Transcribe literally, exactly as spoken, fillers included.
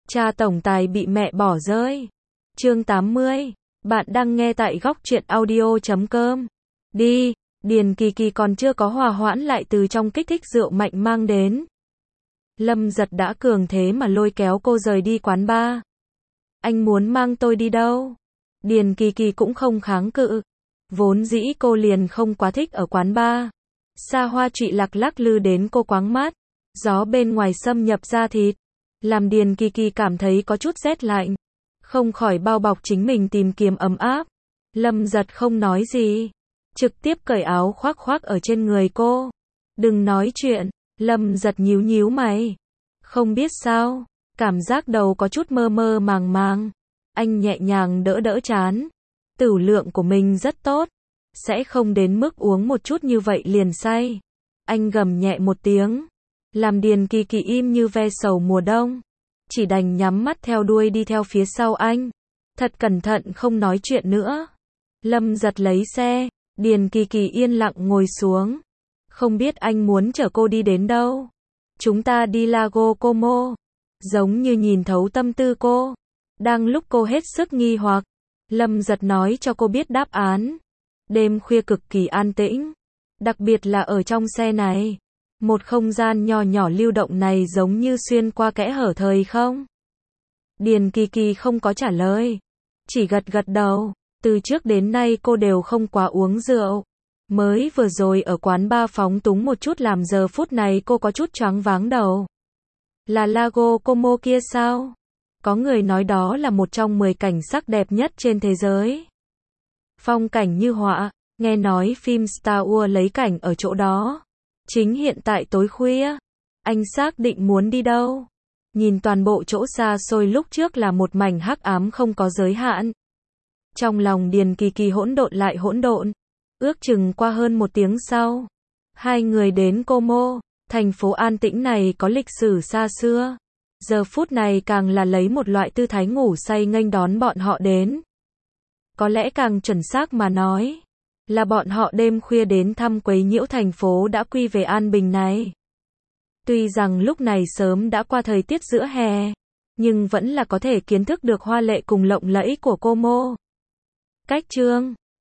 Cha tổng tài bị mẹ bỏ rơi. Chương tám mươi. Bạn đang nghe tại góc truyện audio chấm com. Đi, Điền Kỳ Kỳ còn chưa có hòa hoãn lại từ trong kích thích rượu mạnh mang đến. Lâm Giật đã cường thế mà lôi kéo cô rời đi quán bar. Anh muốn mang tôi đi đâu? Điền Kỳ Kỳ cũng không kháng cự. Vốn dĩ cô liền không quá thích ở quán bar. Xa hoa trụy lạc lắc lư đến cô quáng mắt. Gió bên ngoài xâm nhập da thịt, làm Điền Kỳ Kỳ cảm thấy có chút rét lạnh. Không khỏi bao bọc chính mình tìm kiếm ấm áp. Lâm Giật không nói gì, trực tiếp cởi áo khoác khoác ở trên người cô. Đừng nói chuyện. Lâm Giật nhíu nhíu mày. Không biết sao, cảm giác đầu có chút mơ mơ màng màng. Anh nhẹ nhàng đỡ đỡ trán. Tửu lượng của mình rất tốt, sẽ không đến mức uống một chút như vậy liền say. Anh gầm nhẹ một tiếng, làm Điền Kỳ Kỳ im như ve sầu mùa đông. Chỉ đành nhắm mắt theo đuôi đi theo phía sau anh. Thật cẩn thận không nói chuyện nữa. Lâm Giật lấy xe, Điền Kỳ Kỳ yên lặng ngồi xuống. Không biết anh muốn chở cô đi đến đâu? Chúng ta đi Lago Como. Giống như nhìn thấu tâm tư cô. Đang lúc cô hết sức nghi hoặc, Lâm Giật nói cho cô biết đáp án. Đêm khuya cực kỳ an tĩnh, đặc biệt là ở trong xe này. Một không gian nhỏ nhỏ lưu động này giống như xuyên qua kẽ hở thời không. Điền Kỳ Kỳ không có trả lời, chỉ gật gật đầu. Từ trước đến nay cô đều không quá uống rượu. Mới vừa rồi ở quán bar phóng túng một chút làm giờ phút này cô có chút choáng váng đầu. Là Lago Como kia sao? Có người nói đó là một trong mười cảnh sắc đẹp nhất trên thế giới. Phong cảnh như họa, nghe nói phim Star Wars lấy cảnh ở chỗ đó. Chính hiện tại tối khuya, anh xác định muốn đi đâu? Nhìn toàn bộ chỗ xa xôi lúc trước là một mảnh hắc ám không có giới hạn. Trong lòng Điền Kỳ Kỳ hỗn độn lại hỗn độn. Ước chừng qua hơn một tiếng sau, hai người đến Como. Thành phố an tĩnh này có lịch sử xa xưa. Giờ phút này càng là lấy một loại tư thái ngủ say nghênh đón bọn họ đến. Có lẽ càng chuẩn xác mà nói, là bọn họ đêm khuya đến thăm quấy nhiễu thành phố đã quy về an bình này. Tuy rằng lúc này sớm đã qua thời tiết giữa hè, nhưng vẫn là có thể kiến thức được hoa lệ cùng lộng lẫy của Como. Cách chương